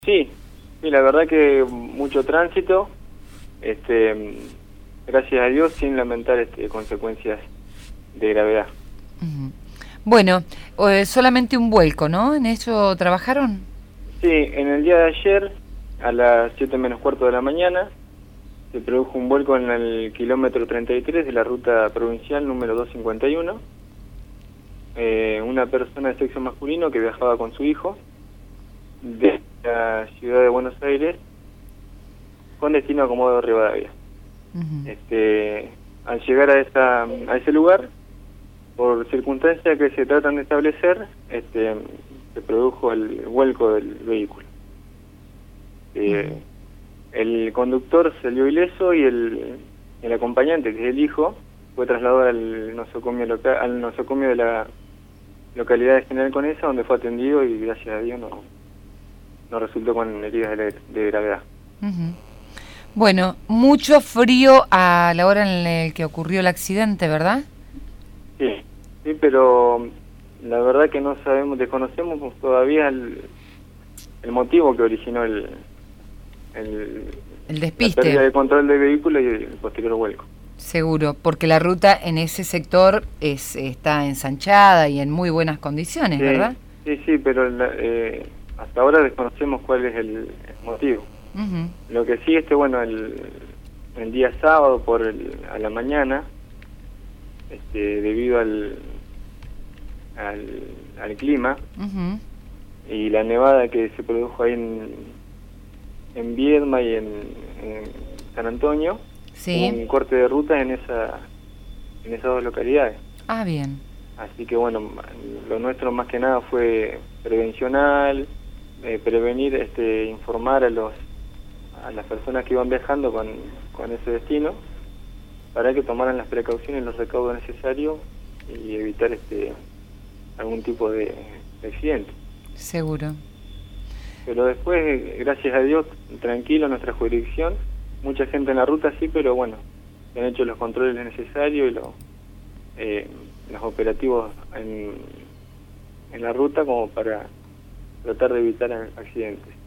Sí, sí, la verdad que mucho tránsito, gracias a Dios, sin lamentar consecuencias de gravedad. Ujú. Bueno, solamente un vuelco, ¿no? ¿En eso trabajaron? Sí, en el día de ayer, a las 7 menos cuarto de la mañana, se produjo un vuelco en el kilómetro 33 de la ruta provincial número 251. Una persona de sexo masculino que viajaba con su hijo de la ciudad de Buenos Aires con destino a Comodoro Rivadavia. Ujú. Al llegar a ese lugar, por circunstancias que se tratan de establecer, se produjo el vuelco del vehículo. Ujú. El conductor salió ileso y el acompañante, que es el hijo, fue trasladado al nosocomio de la localidad de General Conesa, donde fue atendido y gracias a Dios no resultó con heridas de gravedad. Ujú. Bueno, mucho frío a la hora en la que ocurrió el accidente, ¿verdad? Sí, sí, pero la verdad que desconocemos todavía el motivo que originó el, El la pérdida despiste, de control del vehículo y el posterior vuelco. seguro, porque la ruta en ese sector está ensanchada y en muy buenas condiciones, Sí, ¿verdad? sí, pero hasta ahora desconocemos cuál es el motivo. Ujú. Lo que sí, bueno, el día sábado a la mañana, debido al clima Ujú. y la nevada que se produjo ahí en Viedma y en San Antonio, hubo Sí. un corte de ruta en esas dos localidades. Ah, bien. Así que bueno, lo nuestro más que nada fue prevencional, prevenir, informar a las personas que iban viajando con ese destino para que tomaran las precauciones y los recaudos necesarios y evitar algún tipo de accidente. Seguro. Pero después, gracias a Dios, tranquilo en nuestra jurisdicción, mucha gente en la ruta sí, pero bueno, se han hecho los controles necesarios y los operativos en la ruta como para tratar de evitar accidentes.